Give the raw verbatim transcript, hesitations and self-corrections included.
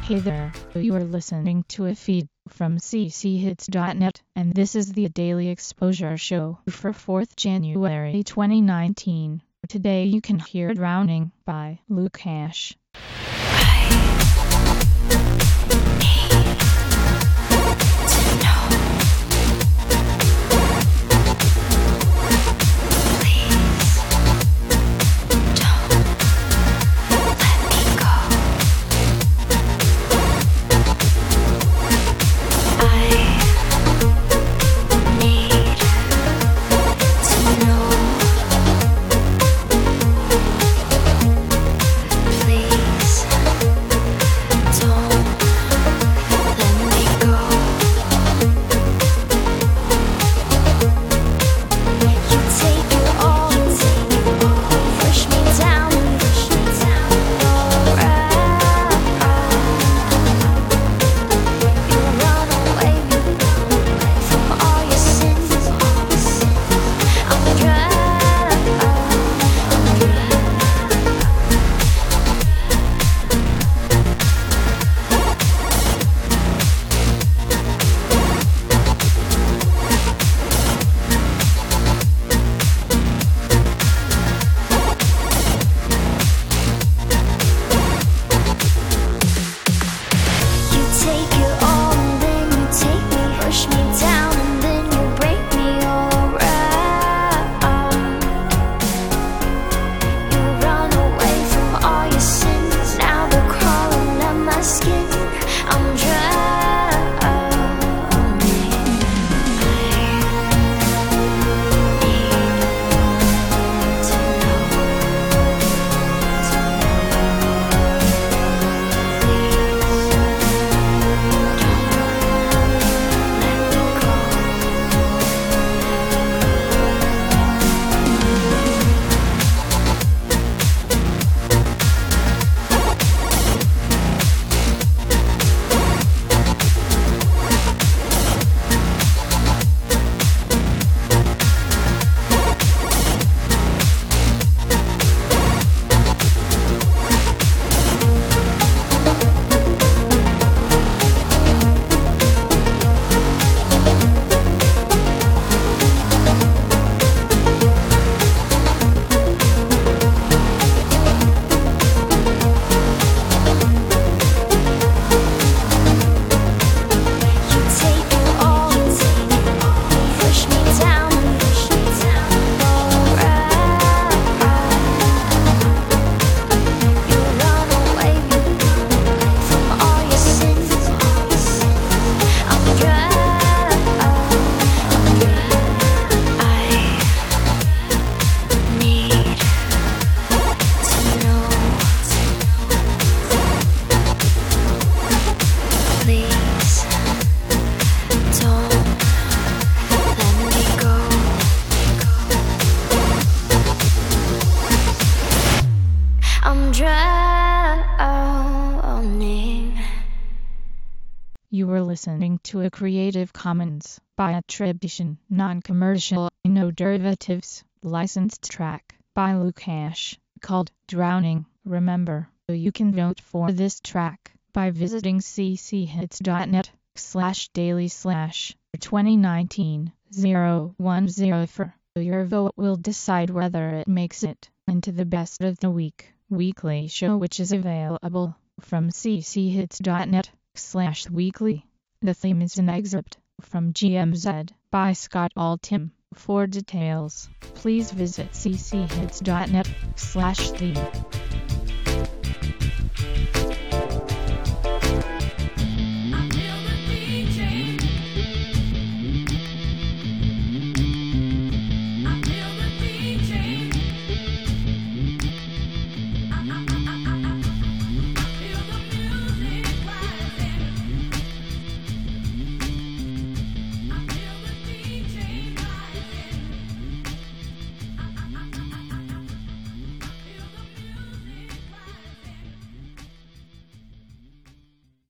Hey there, you are listening to a feed from c c hits dot net, and this is the Daily Exposure Show for fourth January twenty nineteen. Today you can hear Drowning by Lukash. You were listening to a Creative Commons by attribution, non-commercial, no derivatives, licensed track by Lukash, called Drowning. Remember, you can vote for this track by visiting c c hits dot net slash daily slash twenty nineteen oh one oh four. Your vote will decide whether it makes it into the Best of the Week weekly show, which is available from c c hits dot net slash weekly. The theme is an excerpt from G M Z by Scott Altham. For details, please visit c c hits dot net slash theme.